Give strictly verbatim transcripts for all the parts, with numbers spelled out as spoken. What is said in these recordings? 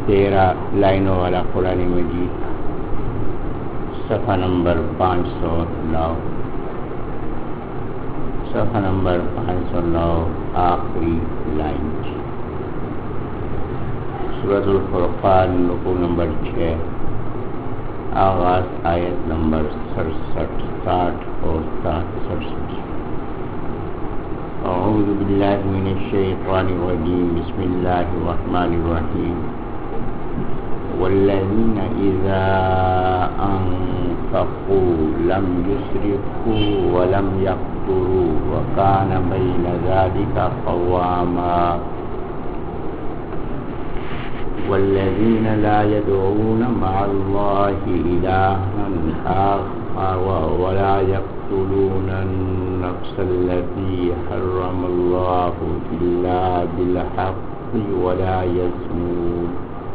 تیرہ لائنوں والا قرآن مجید، صفحہ نمبر پانچ سو نو صفحہ نمبر پانچ سو نو آخری لائن، سورۃ الفرقان رکوع نمبر چھ، آغاز آیت نمبر سڑسٹھ ساٹھ اور سڑسٹھ۔ اعوذ باللہ من الشیطان الرجیم، بسم اللہ الرحمن الرحیم۔ والذین اذا انفقوا لم یسرفوا ولم یقتروا وکان بین ذلک قواما والذین لا يدعون مع اللہ الہا آخر ولا يقتلون النفس التي حرم اللہ الا بالحق ولا يزنون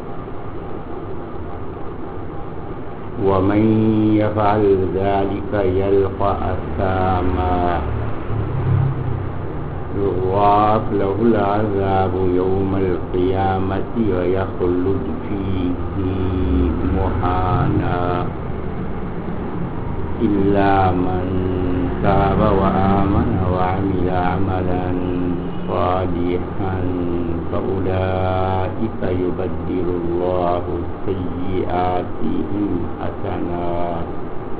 ومن يفعل ذلك يلقى أثاما يضاعف له العذاب يوم القيامة ويخلد فيه مهانا إلا من تاب وآمن وعمل عملا صالحا فأولئك يبدل الله سيئاتهم حسنات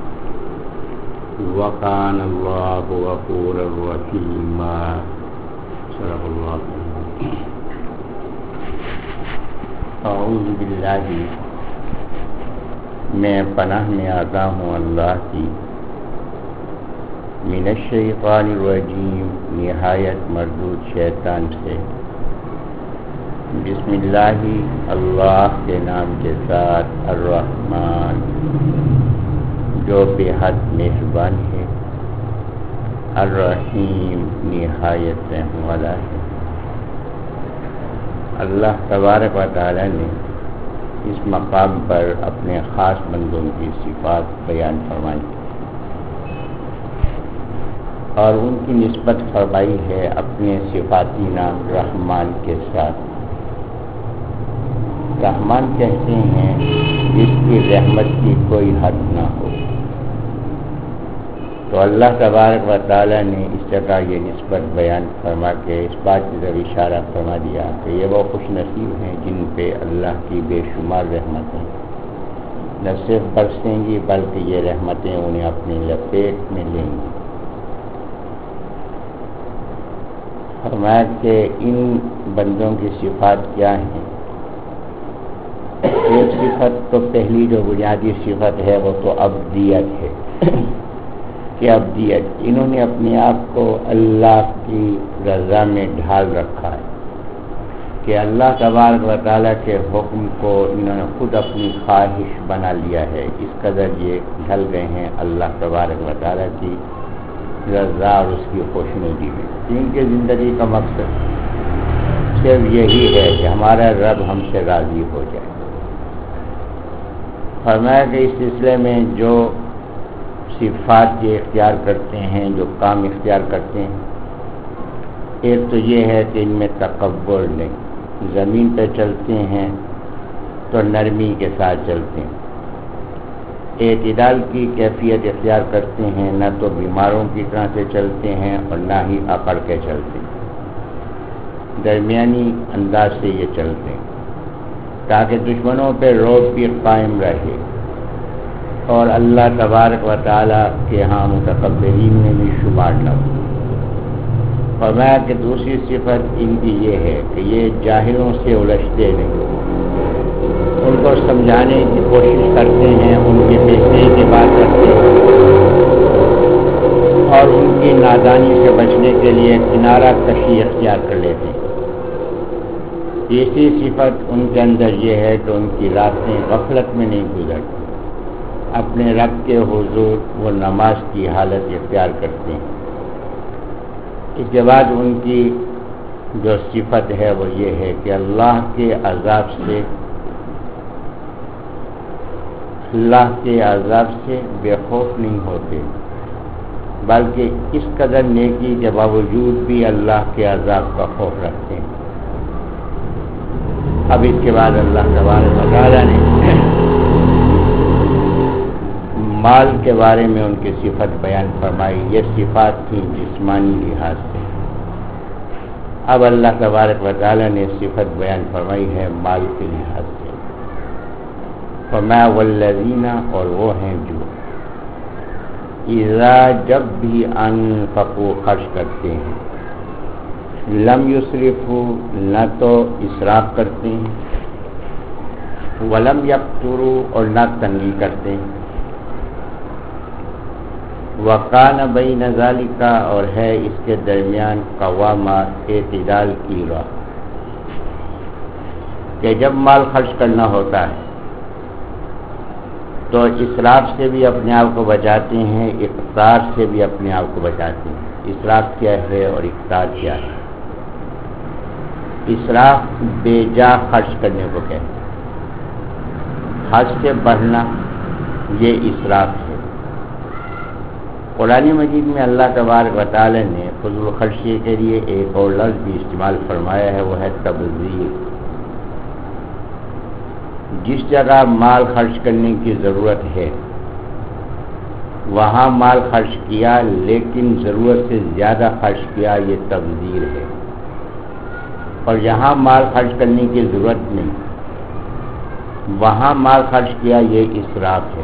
وكان الله غفورا رحيما۔ صدق الله۔ اعوذ باللہ، میں پناہ میں آتا ہوں اللہ کی، من الشیطان الرجیم، نہایت مردود شیطان سے۔ بسم اللہ، اللہ کے نام کے ساتھ، الرحمن، جو بے حد مہربان ہے، الرحیم، نہایت رحم والا ہے۔ اللہ تبارک و تعالی نے اس مقام پر اپنے خاص بندوں کی صفات بیان فرمائی اور ان کی نسبت فرمائی ہے اپنے صفاتی نام رحمان کے ساتھ۔ رحمان کہتے ہیں جس کی رحمت کی کوئی حد نہ ہو۔ تو اللہ تبارک و تعالی نے اس جگہ یہ نسبت بیان فرما کے اس بات کی طرف اشارہ فرما دیا کہ یہ وہ خوش نصیب ہیں جن پہ اللہ کی بے شمار رحمتیں نہ صرف برسیں گی بلکہ یہ رحمتیں انہیں اپنی لپیٹ میں لیں گی۔ فرمایا کہ ان بندوں کی صفات کیا ہیں؟ ایک صفت تو پہلی جو بنیادی صفت ہے وہ تو عبدیت ہے کہ عبدیت، انہوں نے اپنے آپ کو اللہ کی رضا میں ڈھال رکھا ہے کہ اللہ تبارک و تعالیٰ کے حکم کو انہوں نے خود اپنی خواہش بنا لیا ہے، اس قدر یہ ڈھل گئے ہیں اللہ تبارک و تعالیٰ کی رضا اور اس کی خوشنودی میں۔ ان کی زندگی کا مقصد صرف یہی ہے کہ ہمارا رب ہم سے راضی ہو جائے۔ فرمایا کہ اس سلسلے میں جو صفات یہ اختیار کرتے ہیں، جو کام اختیار کرتے ہیں، ایک تو یہ ہے کہ ان میں تکبر نہیں، زمین پہ چلتے ہیں تو نرمی کے ساتھ چلتے ہیں، اعتدال کی کیفیت اختیار کرتے ہیں، نہ تو بیماروں کی طرح سے چلتے ہیں اور نہ ہی اکڑ کے چلتے ہیں، درمیانی انداز سے یہ چلتے ہیں تاکہ دشمنوں پہ رعب بھی قائم رہے اور اللہ تبارک و تعالیٰ کے ہاں متکبرین میں بھی شمار نہ ہو۔ فرمایا کہ دوسری صفت ان کی یہ ہے کہ یہ جاہلوں سے الجھتے نہیں، ان کو سمجھانے کی کوشش کرتے ہیں، ان کی بہتری کی بات کرتے ہیں اور ان کی نادانی سے بچنے کے لیے کنارہ کشی اختیار کر لیتے ہیں۔ تیسری صفت ان کے اندر یہ ہے کہ ان کی راتیں غفلت میں نہیں گزرتی، اپنے رب کے حضور وہ نماز کی حالت اختیار کرتے ہیں۔ اس کے بعد ان کی جو صفت ہے وہ یہ ہے کہ اللہ کے عذاب سے اللہ کے عذاب سے بے خوف نہیں ہوتے، بلکہ اس قدر نیکی کے باوجود بھی اللہ کے عذاب کا خوف رکھتے ہیں۔ اب اس کے بعد اللہ تبارک و تعالیٰ نے مال کے بارے میں ان کی صفت بیان فرمائی. یہ صفات تھیں جسمانی لحاظ سے. اب اللہ تبارک و تعالیٰ نے صفت بیان فرمائی ہے مال کے لحاظ سے. فرمایا والذین، اور وہ ہیں جو اذا جب بھی انفقوا خرچ کرتے ہیں، لم یسرفوا نہ تو اسراف کرتے ہیں، ولم یقتروا اور نہ تنگی کرتے ہیں، وَقَانَ بَيْنَ ذَلِكَ اور ہے اس کے درمیان قوامہ اعتدال کی راہ. کہ جب مال خرچ کرنا ہوتا ہے تو اسراف سے بھی اپنے آپ کو بچاتے ہیں، اقتار سے بھی اپنے آپ کو بچاتے ہیں. اسراف کیا ہے اور اقتار کیا ہے؟ اسراف بے جا خرچ کرنے کو کہتے ہیں. حد سے بڑھنا یہ اسراف ہے. قرآن مجید میں اللہ تبارک و تعالی نے فضول خرچی کے لیے ایک اور لفظ بھی استعمال فرمایا ہے، وہ ہے تبذیر. جس جگہ مال خرچ کرنے کی ضرورت ہے وہاں مال خرچ کیا، لیکن ضرورت سے زیادہ خرچ کیا، یہ تبذیر ہے. اور جہاں مال خرچ کرنے کی ضرورت نہیں وہاں مال خرچ کیا، یہ اسراف ہے.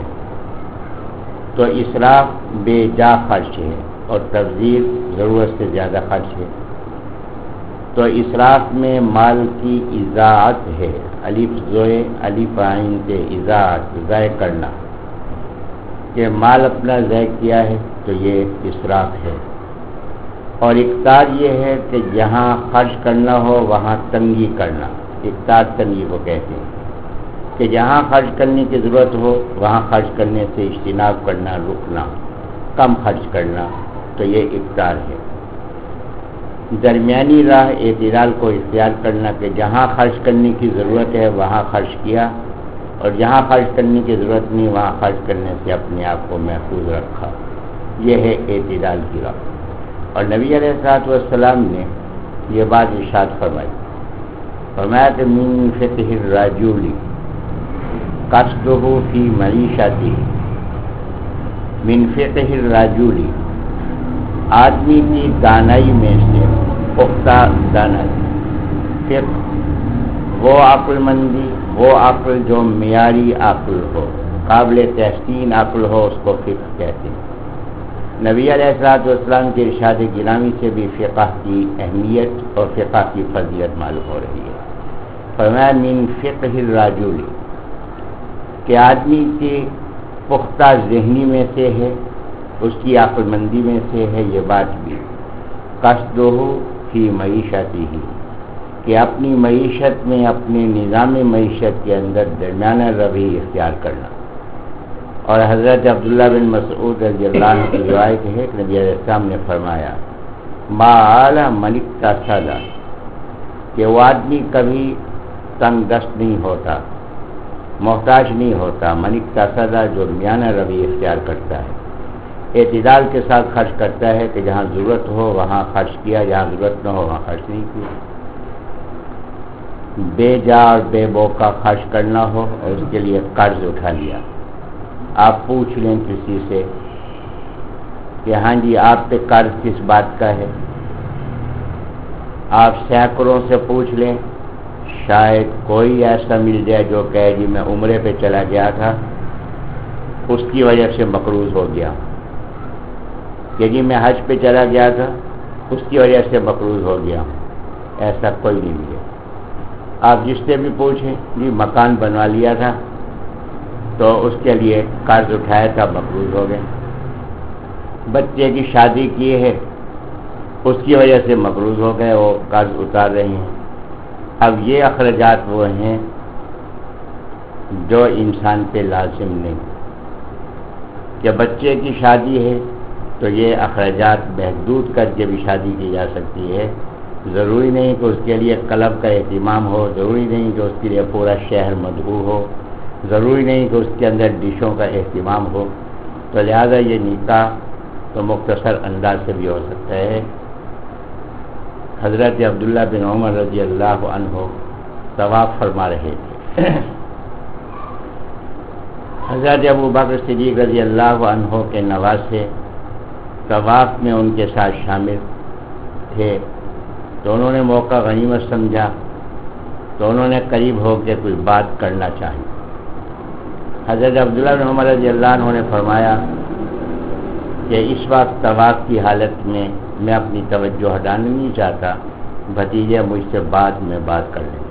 تو اسراف بے جا خرچ ہے اور تبذیر ضرورت سے زیادہ خرچ ہے. تو اسراف میں مال کی اضاعت ہے. الف زوئے الف عین سے اضاعت، ضائع کرنا، کہ مال اپنا ضائع کیا ہے تو یہ اسراف ہے. اور اقتار یہ ہے کہ جہاں خرچ کرنا ہو وہاں تنگی کرنا. اقتار تنگی کو کہتے ہیں کہ جہاں خرچ کرنے کی ضرورت ہو وہاں خرچ کرنے سے اجتناب کرنا، رکنا، کم خرچ کرنا، تو یہ اقتار ہے. درمیانی راہ اعتدال کو اختیار کرنا کہ جہاں خرچ کرنے کی ضرورت ہے وہاں خرچ کیا، اور جہاں خرچ کرنے کی ضرورت نہیں وہاں خرچ کرنے سے اپنے آپ کو محفوظ رکھا. یہ ہے اعتدال کی راہ. اور نبی علیہ الصلوۃ والسلام نے یہ بات ارشاد فرمائی. فرمایا کہ من فقہ الرجل قصدہ فی معیشتہ، من فقہ الرجل آدمی کی دانائی میں سے، پختہ دانائی، فقہ وہ عقل مندی، وہ عقل جو معیاری عقل ہو، قابل تحسین عقل ہو، اس کو فقہ کہتے ہیں. نبی علیہ الصلوۃ والسلام کے ارشاد گرامی سے بھی فقہ کی اہمیت اور فقہ کی فضیلت معلوم ہو رہی ہے. فرمایا من فقہ الرجل کہ آدمی کی پختہ ذہنی میں سے ہے، اس کی عقل مندی میں سے ہے یہ بات بھی. قصدہ فی معیشتہ کہ اپنی معیشت میں، اپنے نظام معیشت کے اندر درمیانہ روی اختیار کرنا. اور حضرت عبداللہ بن مسعود رضی اللہ عنہ کی روایت ہے کہ نبی علیہ السلام نے فرمایا ما اعلی من اقتصد کہ وہ آدمی کبھی تنگ دست نہیں ہوتا، محتاج نہیں ہوتا. من اقتصد جو میانہ روی اختیار کرتا ہے، اعتدال کے ساتھ خرچ کرتا ہے کہ جہاں ضرورت ہو وہاں خرچ کیا، جہاں ضرورت نہ ہو وہاں خرچ نہیں کیا. بے جا اور بے موقع خرچ کرنا ہو اور اس کے لیے قرض اٹھا لیا. آپ پوچھ لیں کسی سے کہ ہاں جی آپ پہ قرض کس بات کا ہے، آپ سینکڑوں سے پوچھ لیں، شاید کوئی ایسا مل جائے جو کہے جی میں عمرے پہ چلا گیا تھا اس کی وجہ سے مقروض ہو گیا، کہ جی میں حج پہ چلا گیا تھا اس کی وجہ سے مقروض ہو گیا. ایسا کوئی نہیں ملے. آپ جس سے بھی پوچھیں جی مکان بنوا لیا تھا تو اس کے لیے قرض اٹھایا تھا، مقروض ہو گئے. بچے کی شادی کی ہے اس کی وجہ سے مقروض ہو گئے، وہ قرض اتار رہے ہیں. اب یہ اخراجات وہ ہیں جو انسان پہ لازم نہیں. کہ بچے کی شادی ہے تو یہ اخراجات محدود کر کے بھی شادی کی جا سکتی ہے. ضروری نہیں کہ اس کے لیے کلب کا اہتمام ہو، ضروری نہیں کہ اس کے لیے پورا شہر مدعو ہو، ضروری نہیں کہ اس کے اندر ڈشوں کا اہتمام ہو. تو لہذا یہ نکاح تو مختصر انداز سے بھی ہو سکتا ہے. حضرت عبداللہ بن عمر رضی اللہ عنہ طواف فرما رہے تھے۔ حضرت ابو بکر صدیق رضی اللہ عنہ کے نواسے طواف میں ان کے ساتھ شامل تھے، تو انہوں نے موقع غنیمت سمجھا، تو انہوں نے قریب ہو کے کوئی بات کرنا چاہی۔ حضرت عبداللہ بن عمر رضی اللہ عنہ نے فرمایا کہ اس وقت طواف کی حالت میں میں اپنی توجہ ہٹانا نہیں چاہتا، بھتیجے مجھ سے بعد میں بات کر لیں۔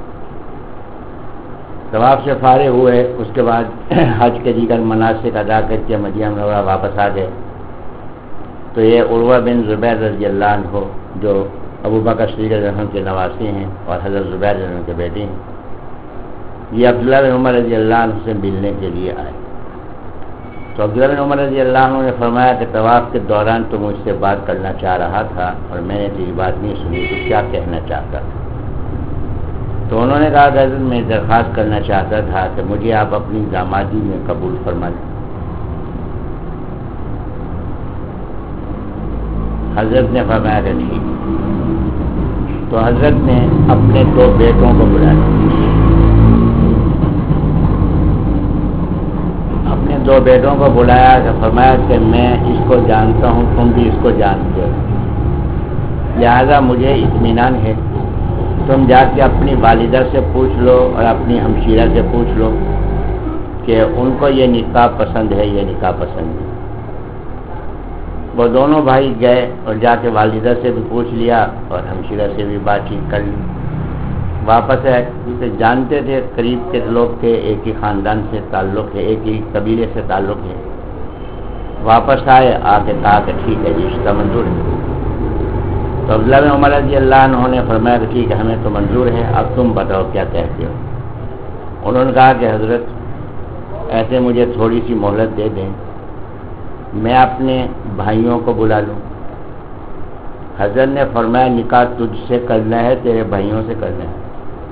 طواف سے فارغ ہوئے، اس کے بعد حج کے دیگر مناسک ادا کر کے مدینہ منورہ واپس آ گئے، تو یہ عروہ بن زبیر رضی اللہ عنہ جو ابو بکر صدیق رضی اللہ عنہ کے نواسے ہیں اور حضرت زبیر رضی اللہ عنہ کے بیٹے ہیں، یہ عبداللہ بن عمر رضی اللہ عنہ سے ملنے کے لیے آئے۔ تو عبداللہ بن عمر رضی اللہ عنہ نے فرمایا کہ طواف کے دوران تو مجھ سے بات کرنا چاہ رہا تھا اور میں نے تیری بات نہیں سنی، تو کیا کہنا چاہتا تھا؟ تو انہوں نے کہا کہ حضرت میں درخواست کرنا چاہتا تھا کہ مجھے آپ اپنی دامادی میں قبول فرما لیں۔ حضرت نے فرمایا کہ ٹھیک۔ تو حضرت نے اپنے دو بیٹوں کو بلایا، اپنے دو بیٹوں کو بلایا کہ فرمایا کہ میں اس کو جانتا ہوں، تم بھی اس کو جانتے ہو، لہذا مجھے اطمینان ہے، تم جا کے اپنی والدہ سے پوچھ لو اور اپنی ہمشیرہ سے پوچھ لو کہ ان کو یہ نکاح پسند ہے، یہ نکاح پسند ہے۔ وہ دونوں بھائی گئے اور جا کے والدہ سے بھی پوچھ لیا اور ہمشیرہ سے بھی بات چیت کر لی۔ واپس ہے، جسے جانتے تھے، قریب کے لوگ تھے، ایک ہی خاندان سے تعلق ہے، ایک ہی قبیلے سے تعلق ہے، واپس آئے، آ کے کہا کہ ٹھیک ہے جی، رشتہ منظور ہے۔ تو عبداللہ بن عمر رضی اللہ عنہ نے فرمایا کہ ٹھیک ہے، ہمیں تو منظور ہے، اب تم بتاؤ کیا کہتے ہو۔ انہوں نے کہا کہ حضرت ایسے مجھے تھوڑی سی مہلت دے دیں، میں اپنے بھائیوں کو بلا لوں۔ حضرت نے فرمایا نکاح تجھ سے کرنا ہے، تیرے بھائیوں سے کرنا ہے؟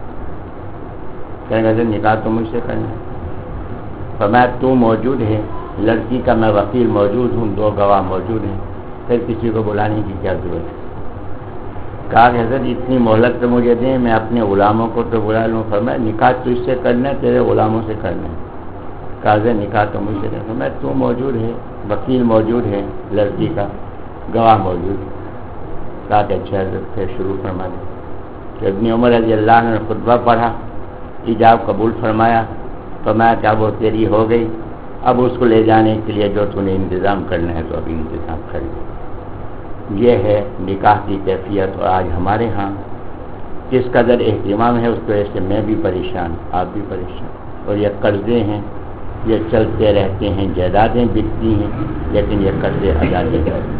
کہنے حضرت نکاح تو مجھ سے کرنا ہے۔ فرمایا تو موجود ہے، لڑکی کا میں وکیل موجود ہوں، دو گواہ موجود ہیں، پھر کسی کو بلانے کی کیا ضرورت ہے؟ کہا کہ حضرت اتنی مہلت تو مجھے دیں، میں اپنے غلاموں کو تو بلا لوں۔ فرمایا نکاح تجھ سے کرنا ہے، تیرے غلاموں سے کرنا ہے؟ کہا حضرت نکاح تو مجھ سے کرنا ہے۔ فرمایا تو موجود ہے، وکیل موجود ہے، لڑکی کا گواہ موجود ہے۔ کہا کہ اچھا حضرت پھر شروع فرما دیں۔ کہ ابن عمر رضی اللہ عنہ نے خطبہ پڑھا، ایجاب قبول فرمایا، فرمایا کہ اب وہ تیری ہو گئی، اب اس کو لے جانے کے لیے جو تو نے انتظام کرنا ہے تو ابھی انتظام کر لیں۔ یہ ہے نکاح کی کیفیت، اور آج ہمارے ہاں کس قدر اہتمام ہے اس وجہ سے میں بھی پریشان، آپ بھی پریشان، اور یہ قرضے ہیں، یہ چلتے رہتے ہیں، جائیدادیں بکتی ہیں، لیکن یہ قرضے ادا نہیں کرتے۔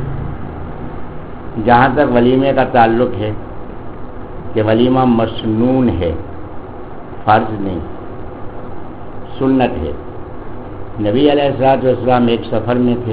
جہاں تک ولیمے کا تعلق ہے کہ ولیمہ مسنون ہے، فرض نہیں، سنت ہے۔ نبی علیہ الصلوۃ والسلام ایک سفر میں تھے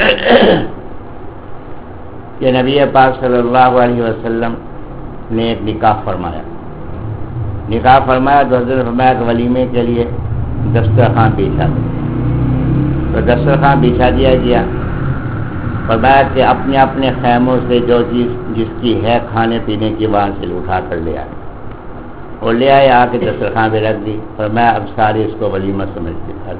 کہ نبی پاک صلی اللہ علیہ وسلم نے ایک نکاح فرمایا نکاح فرمایا تو حضرت فرمایا کہ ولیمے کے لیے دسترخوان بچھا دو، تو دسترخوان بچھا دیا گیا۔ فرمایا کہ اپنے اپنے خیموں سے جو چیز جس کی ہے کھانے پینے کی وہاں سے اٹھا کر لے آئے، اور لے آئے، آ کے دسترخوان پہ رکھ دی۔ فرمایا اب سارے اس کو ولیمہ سمجھتے تھے۔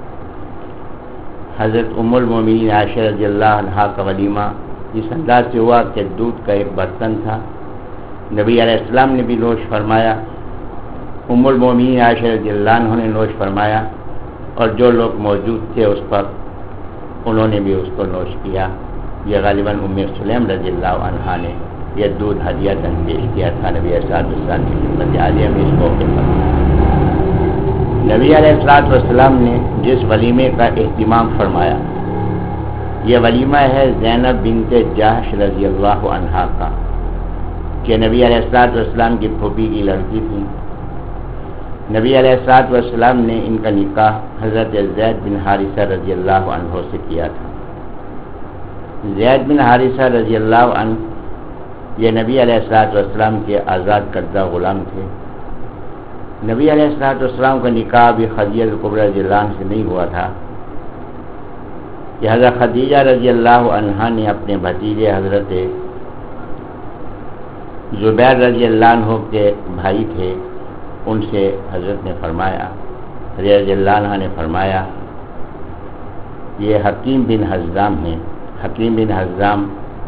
حضرت ام المومنین عائشہ رضی اللہ عنہا کا ولیمہ اس انداز سے ہوا کہ دودھ کا ایک برتن تھا، نبی علیہ السلام نے بھی نوش فرمایا، ام المومنین عائشہ رضی اللہ عنہ نے نوش فرمایا، اور جو لوگ موجود تھے اس پر انہوں نے بھی اس کو نوش کیا۔ یہ غالباً ام سلیم رضی اللہ عنہا نے یہ دودھ ہدیۃً پیش کیا تھا نبی علیہ السلام کی خدمت عالیہ میں اس موقع پر۔ نبی علیہ السلام نے جس ولیمے کا اہتمام فرمایا، یہ ولیمہ ہے زینب بنت جحش رضی اللہ عنہا کا، کہ نبی علیہ السلام کی پھوپھی کی لڑکی تھی۔ نبی علیہ السلام نے ان کا نکاح حضرت زید بن حارثہ رضی اللہ عنہ سے کیا تھا۔ زید بن حارثہ رضی اللہ عنہ یہ نبی علیہ السلام کے آزاد کردہ غلام تھے۔ نبی علیہ السلام کا نکاح بھی خدیجہ کبریٰ رضی اللہ عنہ سے نہیں ہوا تھا، کہ حضرت خدیجہ رضی اللہ عنہا نے اپنے بھتیجے حضرت زبیر رضی اللہ عنہ کے بھائی تھے، ان سے حضرت نے فرمایا، حضرت رضی اللہ عنہ نے فرمایا، یہ حکیم بن حزام ہیں۔ حکیم بن حزام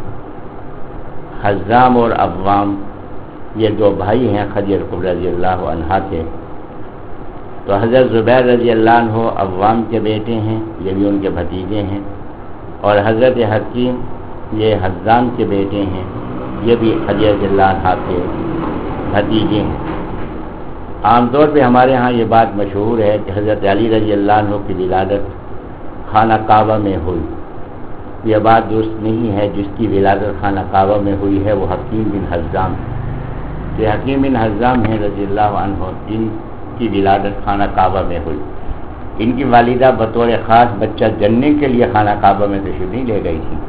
حزام اور عوام یہ دو بھائی ہیں خدیجہ کبریٰ رضی اللہ عنہا کے۔ تو حضرت زبیر رضی اللہ عنہ عوام کے بیٹے ہیں، یہ بھی ان کے بھتیجے ہیں، اور حضرت حکیم یہ حزام کے بیٹے ہیں، یہ بھی خدیجہ رضی اللہ عنہا کے بھتیجے ہیں۔ عام طور پہ ہمارے ہاں یہ بات مشہور ہے کہ حضرت علی رضی اللہ عنہ کی ولادت خانہ کعبہ میں ہوئی۔ یہ بات درست نہیں ہے، جس کی ولادت خانہ کعبہ میں ہوئی ہے وہ حکیم بن حزام، کہ حکیم بن حزام ہیں رضی اللہ عنہ، ان کی ولادت خانہ کعبہ میں ہوئی۔ ان کی والدہ بطور خاص بچہ جننے کے لیے خانہ کعبہ میں تشریف نہیں لے گئی تھی،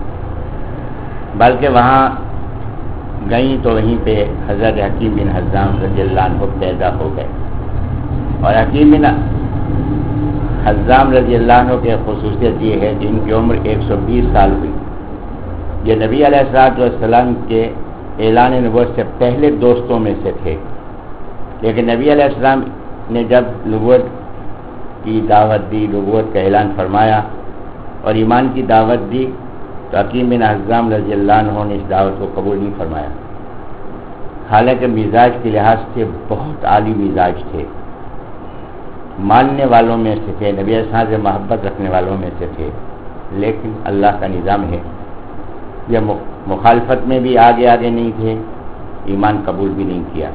بلکہ وہاں گئیں تو وہیں پہ حضرت حکیم بن حزام رضی اللہ عنہ پیدا ہو گئے۔ اور حکیم بن حزام رضی اللہ عنہ کے خصوصیت یہ ہے کہ ان کی عمر ایک سو بیس سال ہوئی۔ یہ نبی علیہ الصلوۃ والسلام کے اعلان نبوت سے پہلے دوستوں میں سے تھے، لیکن نبی علیہ السلام نے جب نبوت کی دعوت دی، نبوت کا اعلان فرمایا اور ایمان کی دعوت دی، تو حکیم بن حزام رضی اللہ عنہ نے اس دعوت کو قبول نہیں فرمایا، حالانکہ مزاج کے لحاظ سے بہت عالی مزاج تھے، ماننے والوں میں سے تھے، نبی علیہ السلام سے محبت رکھنے والوں میں سے تھے، لیکن اللہ کا نظام ہے، یہ مخالفت میں بھی آگے آگے نہیں تھے، ایمان قبول بھی نہیں کیا۔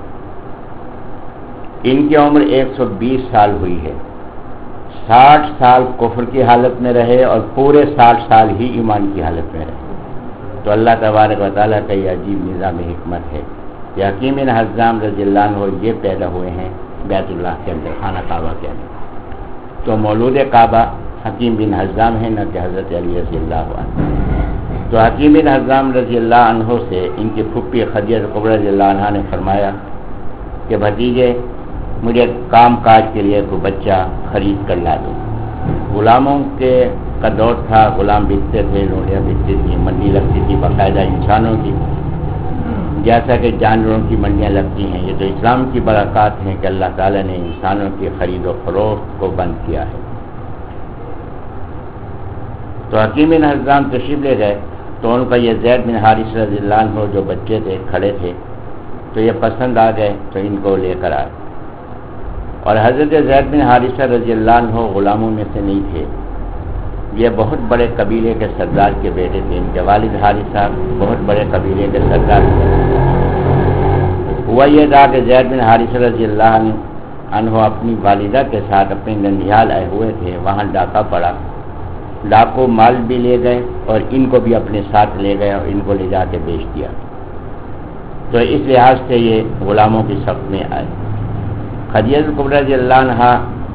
ان کی عمر ایک سو بیس سال ہوئی ہے، ساٹھ سال کفر کی حالت میں رہے اور پورے ساٹھ سال ہی ایمان کی حالت میں رہے۔ تو اللہ تبارک و تعالیٰ کا یہ عجیب نظام حکمت ہے کہ حکیم بن حزام رضی اللہ عنہ یہ پیدا ہوئے ہیں بیت اللہ کے اندر، خانہ کعبہ کے اندر، تو مولود کعبہ حکیم بن حزام ہے، نہ کہ حضرت علی رضی اللہ عنہ۔ تو حکیم بن حزام رضی اللہ عنہ سے ان کی پھپھی خدیجہ کبریٰ رضی اللہ عنہا نے فرمایا کہ بھتیجے مجھے کام کاج کے لیے کوئی بچہ خرید کر لا دو۔ غلاموں کے کا دور تھا، غلام بکتے تھے، لوڑیاں بکتی تھیں، منڈی لگتی تھی باقاعدہ انسانوں کی، جیسا کہ جانوروں کی منڈیاں لگتی ہیں۔ یہ تو اسلام کی برکات ہیں کہ اللہ تعالیٰ نے انسانوں کی خرید و فروخت کو بند کیا ہے۔ تو حکیم بن حزام تشریف لے گئے تو ان کا یہ زید بن حارثہ رضی اللہ عنہ جو بچے تھے کھڑے تھے، تو یہ پسند آ گئے تو ان کو لے کر آئے۔ اور حضرت زید بن حارثہ رضی اللہ عنہ غلاموں میں سے نہیں تھے، یہ بہت بڑے قبیلے کے سردار کے بیٹے تھے، ان کے والد حارثہ بہت بڑے قبیلے کے سردار تھے۔ ہوا یہ تھا کہ زید بن حارثہ رضی اللہ عنہ اپنی والدہ کے ساتھ اپنے ننیال آئے ہوئے تھے، وہاں ڈاکہ پڑا، ڈاکو مال بھی لے گئے اور ان کو بھی اپنے ساتھ لے گئے اور ان کو لے جا کے بیچ دیا۔ تو اس لحاظ سے یہ غلاموں کی صف میں آئے۔ خدیجہ کبریٰ رضی اللہ عنہا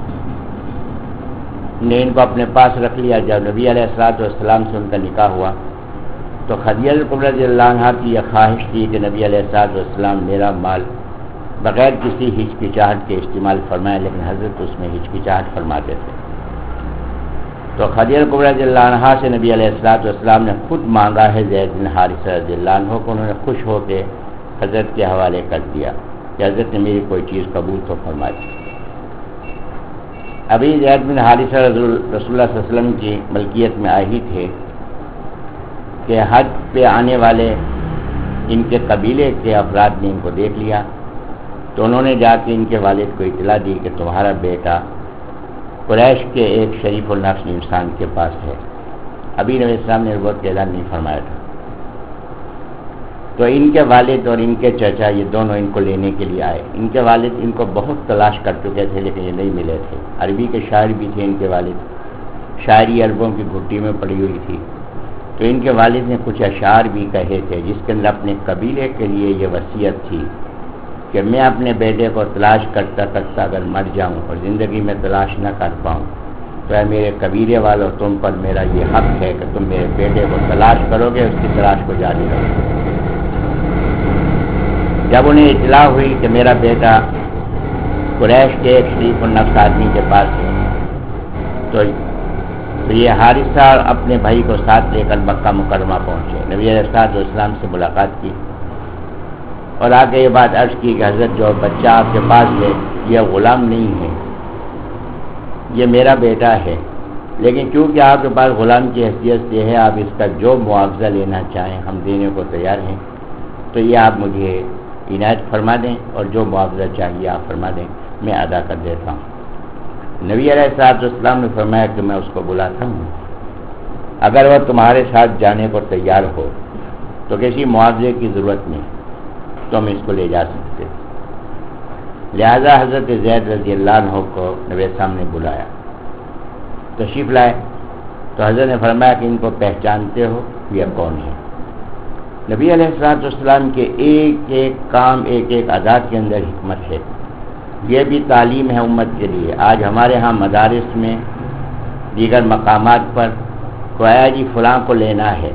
نے ان کو اپنے پاس رکھ لیا۔ جب نبی علیہ الصلوۃ والسلام سے ان کا نکاح ہوا تو خدیجہ کبریٰ رضی اللہ عنہا کی یہ خواہش تھی کہ نبی علیہ الصلوۃ والسلام میرا مال بغیر کسی ہچکچاہٹ کے استعمال فرمائے، لیکن حضرت اس میں ہچکچاہٹ فرماتے تھے۔ تو خدیجہ کبریٰ رضی اللہ عنہا سے نبی علیہ الصلوۃ والسلام نے خود مانگا ہے زید بن حارثہ رضی اللہ عنہ کو، انہوں نے خوش ہو کے حضرت کے حوالے کر دیا کہ حضرت نے میری کوئی چیز قبول تو فرمائی۔ ابھی زید بن حارثہ رسول اللہ صلی اللہ علیہ وسلم کی ملکیت میں آئے ہی تھے کہ حج پہ آنے والے ان کے قبیلے کے افراد نے ان کو دیکھ لیا، تو انہوں نے جا کے ان کے والد کو اطلاع دی کہ تمہارا بیٹا قریش کے ایک شریف النفس انسان کے پاس ہے۔ ابھی نبی اسلام نے نبوت کا اعلان نہیں فرمایا تھا۔ تو ان کے والد اور ان کے چچا یہ دونوں ان کو لینے کے لیے آئے۔ ان کے والد ان کو بہت تلاش کر چکے تھے لیکن یہ نہیں ملے تھے۔ عربی کے شاعر بھی تھے ان کے والد، شاعری عربوں کی گھٹی میں پڑی ہوئی تھی، تو ان کے والد نے کچھ اشعار بھی کہے تھے جس کے اندر اپنے قبیلے کے لیے یہ وصیت تھی کہ میں اپنے بیٹے کو تلاش کرتا کرتا اگر مر جاؤں اور زندگی میں تلاش نہ کر پاؤں تو اے میرے قبیلے والوں، تم پر میرا یہ حق ہے کہ تم میرے بیٹے کو تلاش کرو گے، اس کی تلاش کو جاری رکھو گے۔ جب انہیں اطلاع ہوئی کہ میرا بیٹا قریش کے ایک شریف النفس آدمی کے پاس ہے، تو یہ حارثہ اپنے بھائی کو ساتھ لے کر مکہ مکرمہ پہنچے، نبی علیہ الصلوۃ والسلام سے ملاقات کی اور آگے یہ بات عرض کی کہ حضرت جو بچہ آپ کے پاس ہے یہ غلام نہیں ہے، یہ میرا بیٹا ہے، لیکن چونکہ آپ کے پاس غلام کی حیثیت سے ہے، آپ اس کا جو معاوضہ لینا چاہیں ہم دینے کو تیار ہیں، تو یہ آپ مجھے عنایت فرما دیں اور جو معاوضہ چاہیے آپ فرما دیں، میں ادا کر دیتا ہوں۔ نبی علیہ الصلوۃ والسلام نے فرمایا کہ میں اس کو بلاتا ہوں، اگر وہ تمہارے ساتھ جانے کو تیار ہو تو کسی معاوضے کی ضرورت نہیں، تو ہم اس کو لے جا سکتے۔ لہذا حضرت زید رضی اللہ عنہ کو نبی السلام نے بلایا، تشریف لائے تو حضرت نے فرمایا کہ ان کو پہچانتے ہو، یہ کون ہے؟ نبی علیہ الصلوۃ والسلام کے ایک ایک کام، ایک ایک ادا کے اندر حکمت ہے، یہ بھی تعلیم ہے امت کے لیے۔ آج ہمارے ہاں مدارس میں دیگر مقامات پر کویا جی فلاں کو لینا ہے،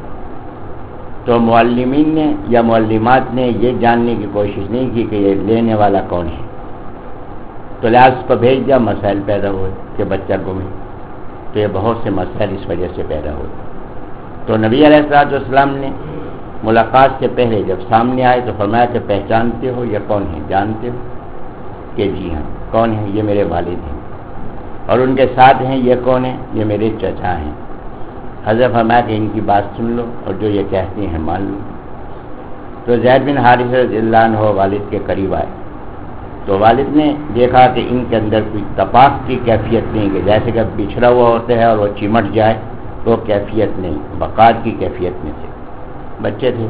تو معلمین نے یا معلمات نے یہ جاننے کی کوشش نہیں کی کہ یہ لینے والا کون ہے، تو لحاظ کو بھیج دیا، مسائل پیدا ہوئے کہ بچہ گمے، تو یہ بہت سے مسائل اس وجہ سے پیدا ہوئے۔ تو نبی علیہ الصلوۃ والسلام نے ملاقات سے پہلے جب سامنے آئے تو فرمایا کہ پہچانتے ہو یہ کون ہے؟ جانتے ہو؟ کہ جی ہاں۔ کون ہے؟ یہ میرے والد ہیں، اور ان کے ساتھ ہیں یہ کون ہیں؟ یہ میرے چچا ہیں۔ حضرت فرمایا کہ ان کی بات سن لو اور جو یہ کہتے ہیں مان لو۔ تو زید بن حارثہ رضی اللہ عنہ والد کے قریب آئے تو والد نے دیکھا کہ ان کے اندر کوئی تپاک کی کیفیت نہیں، کہ جیسے کہ بچھڑا ہوا ہوتا ہے اور وہ چمٹ جائے، وہ کیفیت نہیں، بقار کی کیفیت میں تھے، بچے تھے۔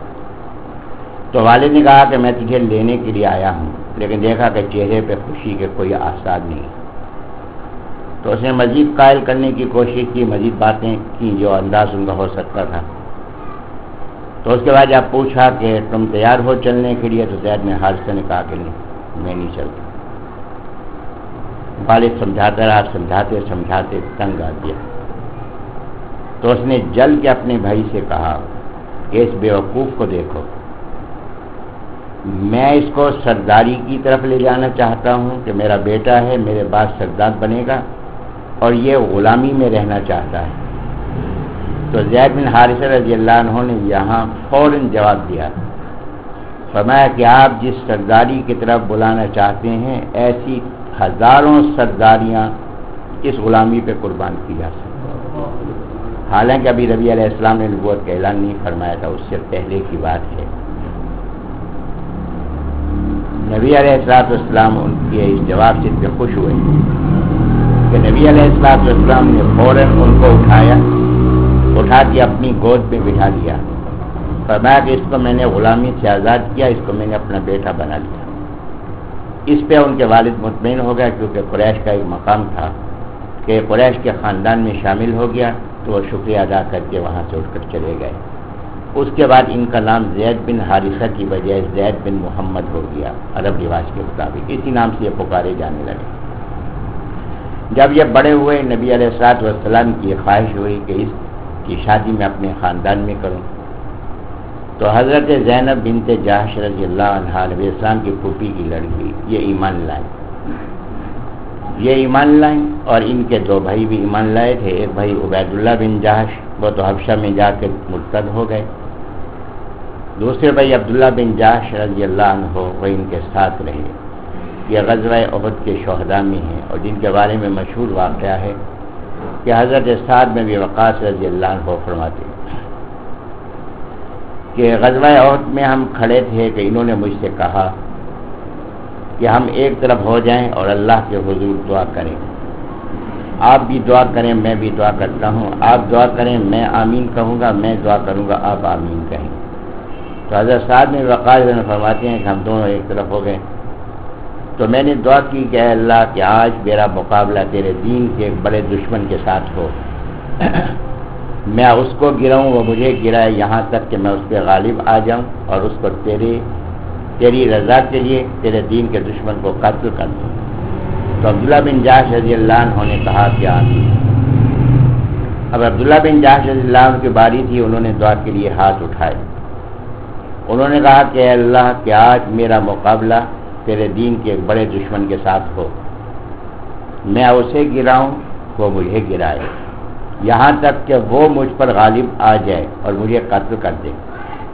تو والد نے کہا کہ میں تجھے لینے کے لیے آیا ہوں، لیکن دیکھا کہ چہرے پہ خوشی کے کوئی آثار نہیں۔ تو اس نے مزید قائل کرنے کی کوشش کی، مزید باتیں کی جو انداز ان کا ہو سکتا تھا۔ تو اس کے بعد جب پوچھا کہ تم تیار ہو چلنے کے لیے، تو زید بن حارثہ نے کہا کہ نہیں، میں نہیں چلتا۔ والد سمجھاتا رہا، سمجھاتے سمجھاتے تنگ آ گیا۔ تو اس نے جل کے اپنے بھائی سے کہا کہ اس بیوقوف کو دیکھو، میں اس کو سرداری کی طرف لے جانا چاہتا ہوں کہ میرا بیٹا ہے، میرے بعد سردار بنے گا، اور یہ غلامی میں رہنا چاہتا ہے۔ تو زید بن حارثہ رضی اللہ عنہ نے یہاں فوراً جواب دیا، فرمایا کہ آپ جس سرداری کی طرف بلانا چاہتے ہیں، ایسی ہزاروں سرداریاں اس غلامی پہ قربان کی جا سکتی ہیں۔ حالانکہ ابھی نبی علیہ السلام نے نبوت کا اعلان نہیں فرمایا تھا، اس سے پہلے کی بات ہے۔ نبی علیہ الصلوۃ والسلام ان کے اس جواب سے اتنے خوش ہوئے کہ نبی علیہ الصلوۃ والسلام نے فوراً ان کو اٹھایا، اٹھا کے اپنی گود میں بٹھا لیا، فرمایا کہ اس کو میں نے غلامی سے آزاد کیا، اس کو میں نے اپنا بیٹا بنا لیا۔ اس پہ ان کے والد مطمئن ہو گیا، کیونکہ قریش کا ایک مقام تھا کہ قریش کے خاندان میں شامل ہو گیا، تو وہ شکریہ ادا کر کے وہاں سے اٹھ کر چلے گئے۔ اس کے بعد ان کا نام زید بن حارثہ کی بجائے زید بن محمد ہو گیا، عرب رواج کے مطابق اسی نام سے یہ پکارے جانے لگے۔ جب یہ بڑے ہوئے، نبی علیہ الصلوۃ والسلام کی خواہش ہوئی کہ اس کی شادی میں اپنے خاندان میں کروں، تو حضرت زینب بنت جحش رضی اللہ عنہا نبی السلام کی پھوپھی کی لڑکی، یہ ایمان لائیں یہ ایمان لائیں اور ان کے دو بھائی بھی ایمان لائے تھے۔ ایک بھائی عبید اللہ بن جحش، وہ تو حبشہ میں جا کے مرتد ہو گئے، دوسرے بھائی عبداللہ بن جحش رضی اللہ عنہ وہ ان کے ساتھ رہے۔ یہ غزوہ احد کے شہداء میں ہیں، اور جن کے بارے میں مشہور واقعہ ہے کہ حضرت سعد بن ابی وقاص رضی اللہ عنہ فرماتے کہ غزوہ احد میں ہم کھڑے تھے کہ انہوں نے مجھ سے کہا کہ ہم ایک طرف ہو جائیں اور اللہ کے حضور دعا کریں، آپ بھی دعا کریں، میں بھی دعا کرتا ہوں، آپ دعا کریں میں آمین کہوں گا، میں دعا کروں گا آپ آمین کہیں۔ تو حضرت سعد بن وقاص فرماتے ہیں کہ ہم دونوں ایک طرف ہو گئے، تو میں نے دعا کی کہ اے اللہ کہ آج میرا مقابلہ تیرے دین کے ایک بڑے دشمن کے ساتھ ہو، میں اس کو گراؤں، وہ مجھے گرائے، یہاں تک کہ میں اس پہ غالب آ جاؤں اور اس کو تیرے تیری رضا کے لیے تیرے دین کے دشمن کو قتل کر دوں۔ تو عبداللہ بن جحش رضی اللہ عنہ نے کہا کہ آمین۔ اب عبداللہ بن جحش رضی اللہ عنہ کی باری تھی، انہوں نے دعا کے لیے ہاتھ اٹھائے، انہوں نے کہا کہ اے اللہ کہ آج میرا مقابلہ تیرے دین کے ایک بڑے دشمن کے ساتھ ہو، میں اسے گراؤں وہ مجھے گرائے، یہاں تک کہ وہ مجھ پر غالب آ جائے اور مجھے قتل کر دے۔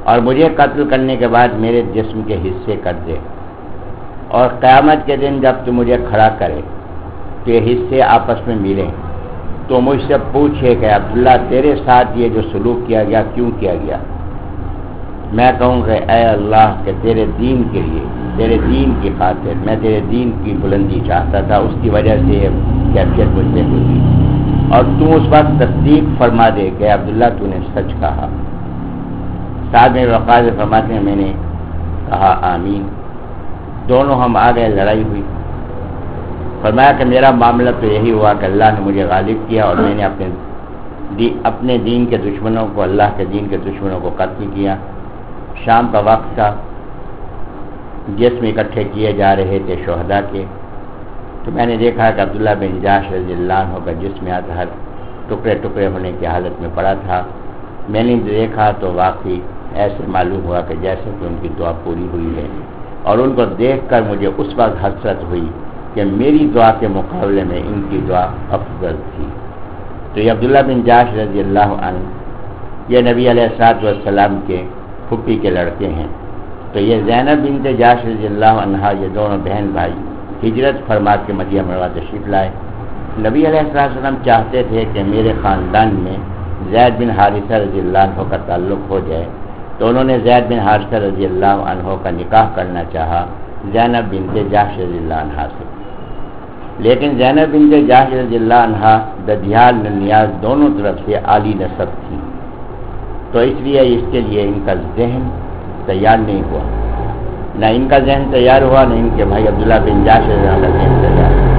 اور مجھے قتل کرنے کے بعد میرے جسم کے حصے کر دے، اور قیامت کے دن جب تو مجھے کھڑا کرے تو یہ حصے آپس میں ملیں، تو مجھ سے پوچھے کہ عبداللہ تیرے ساتھ یہ جو سلوک کیا گیا کیوں کیا گیا؟ میں کہوں کہ اے اللہ کہ تیرے دین کے لیے، تیرے دین کی خاطر میں تیرے دین کی بلندی چاہتا تھا، اس کی وجہ سے یہ کیفیت مجھ سے ہوئی، اور تو اس وقت تصدیق فرما دے کہ عبداللہ تو نے سچ کہا۔ سعد بن وقاص فرماتے ہیں میں نے کہا آمین، دونوں ہم آ گئے، لڑائی ہوئی۔ فرمایا کہ میرا معاملہ تو یہی ہوا کہ اللہ نے مجھے غالب کیا اور میں نے اپنے دی اپنے دین کے دشمنوں کو، اللہ کے دین کے دشمنوں کو قتل کیا۔ شام کا وقت تھا، جسم اکٹھے کیے جا رہے تھے شہداء کے، تو میں نے دیکھا کہ عبداللہ بن جاش رضی اللہ عنہ کا جسم اطہر ٹکڑے ٹکڑے ہونے کی حالت میں پڑا تھا۔ میں نے دیکھا تو واقعی ایسے معلوم ہوا کہ جیسے کہ ان کی دعا پوری ہوئی ہے، اور ان کو دیکھ کر مجھے اس وقت حسرت ہوئی کہ میری دعا کے مقابلے میں ان کی دعا افضل تھی۔ تو یہ عبداللہ بن جاش رضی اللہ عنہ یہ نبی علیہ الصلوۃ والسلام کے پھپھی کے لڑکے ہیں۔ تو یہ زینب بنت جاش رضی اللہ عنہا یہ دونوں بہن بھائی ہجرت فرما کے مدینہ منورہ تشریف لائے۔ نبی علیہ الصلوۃ والسلام چاہتے تھے کہ میرے خاندان میں زید بن حارثہ رضی اللہ عنہ کا تعلق ہو جائے، تو انہوں نے زید بن حارثہ رضی اللہ عنہ کا نکاح کرنا چاہا زینب بنت جاش رضی اللہ عنہا سے، لیکن زینب بنت جاش رضی اللہ عنہا ددیال ننیاز دونوں طرف سے عالی نسب تھی، تو اس لیے اس کے لیے ان کا ذہن تیار نہیں ہوا، نہ ان کا ذہن تیار ہوا نہ ان کے بھائی عبداللہ بن جاش رضی اللہ عنہ کا ذہن تیار ہوا۔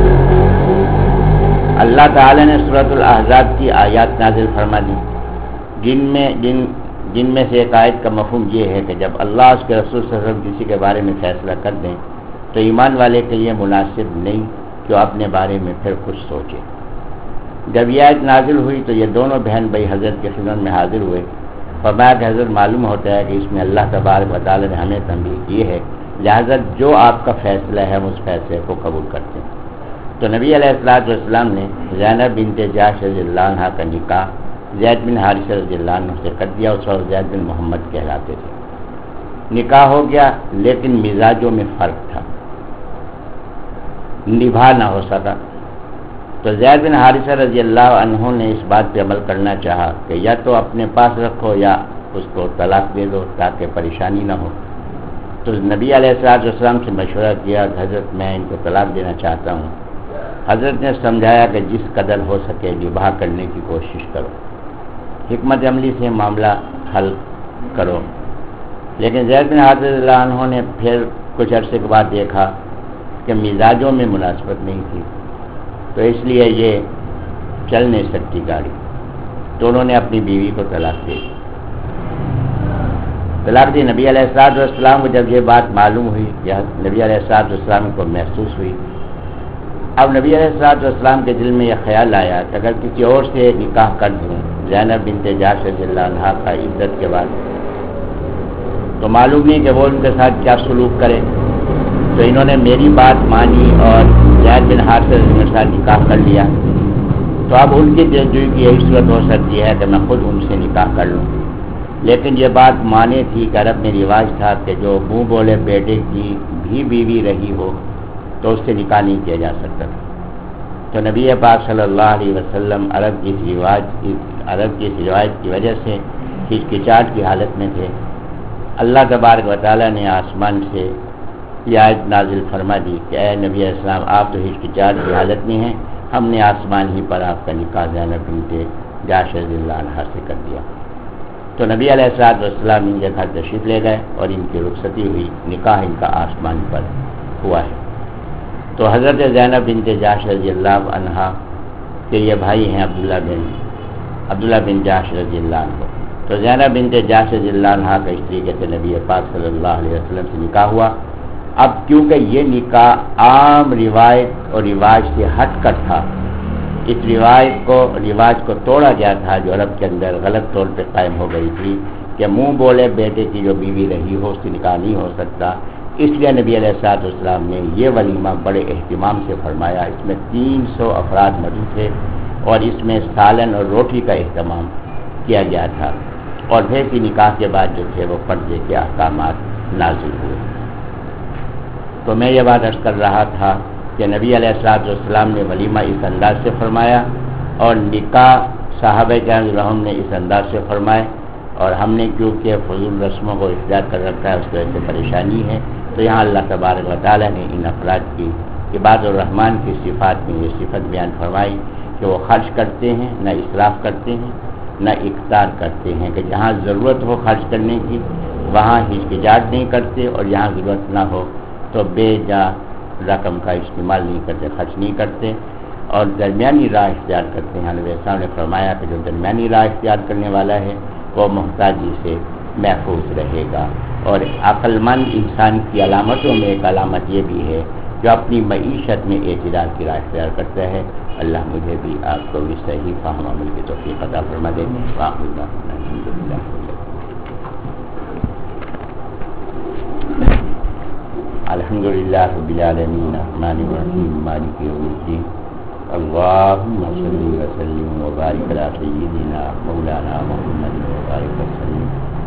اللہ تعالی نے سورۃ الاحزاب کی آیات نازل فرما دی، جن میں جن جن میں سے ایک آیت کا مفہوم یہ ہے کہ جب اللہ اس کے رسول صلی اللہ علیہ وسلم کسی کے بارے میں فیصلہ کر دیں تو ایمان والے کے لیے مناسب نہیں کہ وہ اپنے بارے میں پھر کچھ سوچے۔ جب یہ آیت نازل ہوئی تو یہ دونوں بہن بھائی حضرت کے خدمت میں حاضر ہوئے، فرمایا کہ حضرت معلوم ہوتا ہے کہ اس میں اللہ تبارک و تعالی نے ہمیں تنبیہ کی ہے، لہذا جو آپ کا فیصلہ ہے ہم اس فیصلے کو قبول کرتے ہیں۔ تو نبی علیہ الصلوۃ والسلام نے زینب بنت جاش رضی اللہ عنہ کا نکاح زید بن حارثہ رضی اللہ عنہ سے کر دیا، اس وقت زید بن محمد کہلاتے تھے۔ نکاح ہو گیا لیکن مزاجوں میں فرق تھا، نبھا نہ ہو سکا، تو زید بن حارثہ رضی اللہ عنہ نے اس بات پہ عمل کرنا چاہا کہ یا تو اپنے پاس رکھو یا اس کو طلاق دے دو تاکہ پریشانی نہ ہو۔ تو نبی علیہ الصلوۃ والسلام سے مشورہ کیا کہ حضرت میں ان کو طلاق دینا چاہتا ہوں۔ حضرت نے سمجھایا کہ جس قدر ہو سکے نبھا کرنے کی کوشش کرو، حکمت عملی سے معاملہ حل کرو، لیکن زید بن حارثہ رضی اللہ عنہ نے پھر کچھ عرصے کے بعد دیکھا کہ مزاجوں میں مناسبت نہیں تھی، تو اس لیے یہ چل نہیں سکتی گاڑی، تو انہوں نے اپنی بیوی کو طلاق دی طلاق دی نبی علیہ الصلوۃ والسلام کو جب یہ بات معلوم ہوئی یا نبی علیہ الصلوۃ والسلام کو محسوس ہوئی، اب نبی علیہ الصلوۃ والسلام کے دل میں یہ خیال آیا کہ اگر کسی اور سے نکاح کر دوں زینب بنت جاش رضی اللہ عنہا کا عزت کے بعد، تو معلوم نہیں کہ وہ ان کے ساتھ کیا سلوک کرے، تو انہوں نے میری بات مانی اور زید بن حارثہ کے ساتھ نکاح کر لیا، تو اب ان کی دلجوئی کی یہی صورت ہو سکتی ہے کہ میں خود ان سے نکاح کر لوں، لیکن یہ بات مانے تھی کہ عرب میں رواج تھا کہ جو منہ بولے بیٹے کی بھی بیوی رہی ہو تو اس سے نکاح نہیں کیا جا سکتا تھا۔ تو نبی پاک صلی اللہ علیہ وسلم عرب کی اس رواج عرب کی اس روایت کی وجہ سے ہچکچاہٹ کی حالت میں تھے۔ اللہ تبارک و تعالیٰ نے آسمان سے یہ آیت نازل فرما دی کہ اے نبی علیہ السلام آپ تو ہچکچاہٹ کی حالت میں ہیں، ہم نے آسمان ہی پر آپ کا نکاح زینب بنت جاش رضی اللہ عنہا سے کر دیا۔ تو نبی علیہ الصلوۃ والسلام ان کے گھر تشریف لے گئے اور ان کی رخصتی ہوئی، نکاح ان کا آسمان پر ہوا ہے۔ تو حضرت زینب بنت جاش رضی اللہ عنہا کے یہ بھائی ہیں عبداللہ بن عبداللہ بن جاش رضی اللہ عنہ، تو زینب بنت جاش رضی اللہ عنہا کا اس طریقے سے نبی پاک صلی اللہ علیہ وسلم سے نکاح ہوا۔ اب کیونکہ یہ نکاح عام روایت اور رواج سے ہٹ کر تھا، اس روایت کو رواج کو توڑا گیا تھا جو عرب کے اندر غلط طور پہ قائم ہو گئی تھی کہ منہ بولے بیٹے کی جو بیوی رہی ہو اس سے نکاح نہیں ہو سکتا، اس لیے نبی علیہ الصلوۃ والسلام نے یہ ولیمہ بڑے اہتمام سے فرمایا۔ اس میں تین سو افراد موجود تھے اور اس میں سالن اور روٹی کا اہتمام کیا گیا تھا، اور پھر بھی نکاح کے بعد جو تھے وہ پردے کے احکامات نازل ہوئے۔ تو میں یہ بات عرض کر رہا تھا کہ نبی علیہ الصلوۃ والسلام نے ولیمہ اس انداز سے فرمایا اور نکاح صحابہ کرام رحم نے اس انداز سے فرمائے، اور ہم نے کیونکہ فضول رسموں کو اختیار کر رکھا ہے اس وجہ سے پریشانی ہے، تو یہاں اللہ تبارک و تعالیٰ نے ان افراد کی عباد الرحمن کی صفات میں یہ صفت بیان فرمائی کہ وہ خرچ کرتے ہیں، نہ اسراف کرتے ہیں، نہ اقتار کرتے ہیں، کہ جہاں ضرورت ہو خرچ کرنے کی وہاں ہچکچاہٹ نہیں کرتے، اور جہاں ضرورت نہ ہو تو بے جا رقم کا استعمال نہیں کرتے، خرچ نہیں کرتے، اور درمیانی راہ اختیار کرتے ہیں۔ نبی صاحب نے فرمایا کہ جو درمیانی راہ اختیار کرنے والا ہے وہ محتاجی سے محفوظ رہے گا۔ اور عقل مند انسان کی علامتوں میں ایک علامت یہ بھی ہے جو اپنی معیشت میں اعتدال کی راہ اختیار کرتا ہے۔ اللہ مجھے بھی آپ کو بھی صحیح فہم عمل کی توفیق عطا فرما دے۔ الحمدللہ الحمدللہ رب العالمین الرحمن الرحیم مالک یوم الدین اللہم صلی وسلم وبارک علی سیدنا مولانا محمد وبارک وسلم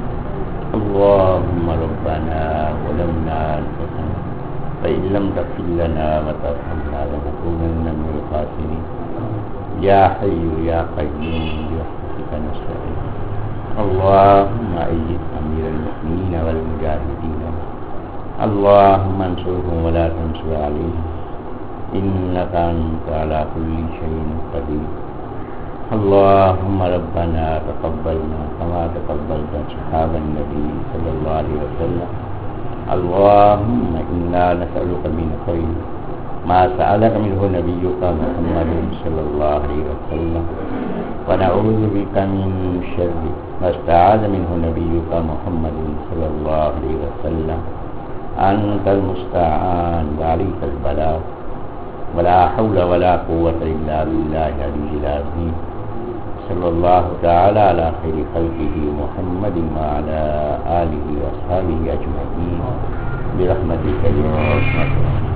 اللہم ربنا ظلمنا انفسنا فإن لم تغفر لنا وترحمنا لنكونن من الخاسرين یا حی یا قیوم برحمتک نستغیث اللہم أيد أمير المؤمنين والمجاهدين اللهم انصرهم ولا تنصر عليهم إنك أنت على كل شيء قدير اللهم ربنا تقبلنا كما تقبلت أصحاب النبي صلى الله عليه وسلم اللهم إنا نسألك من خير ما سألك منه نبيك محمد صلى الله عليه وسلم ونعوذ بك من شر ما استعاذ منه نبيك محمد صلى الله عليه وسلم أنت المستعان وعليك البلاغ ولا حول ولا قوة إلا بالله العلي العظيم صلى الله تعالى على خير خلقه محمد وعلى آله وأصحابه أجمعين برحمتك يا أرحم الراحمين.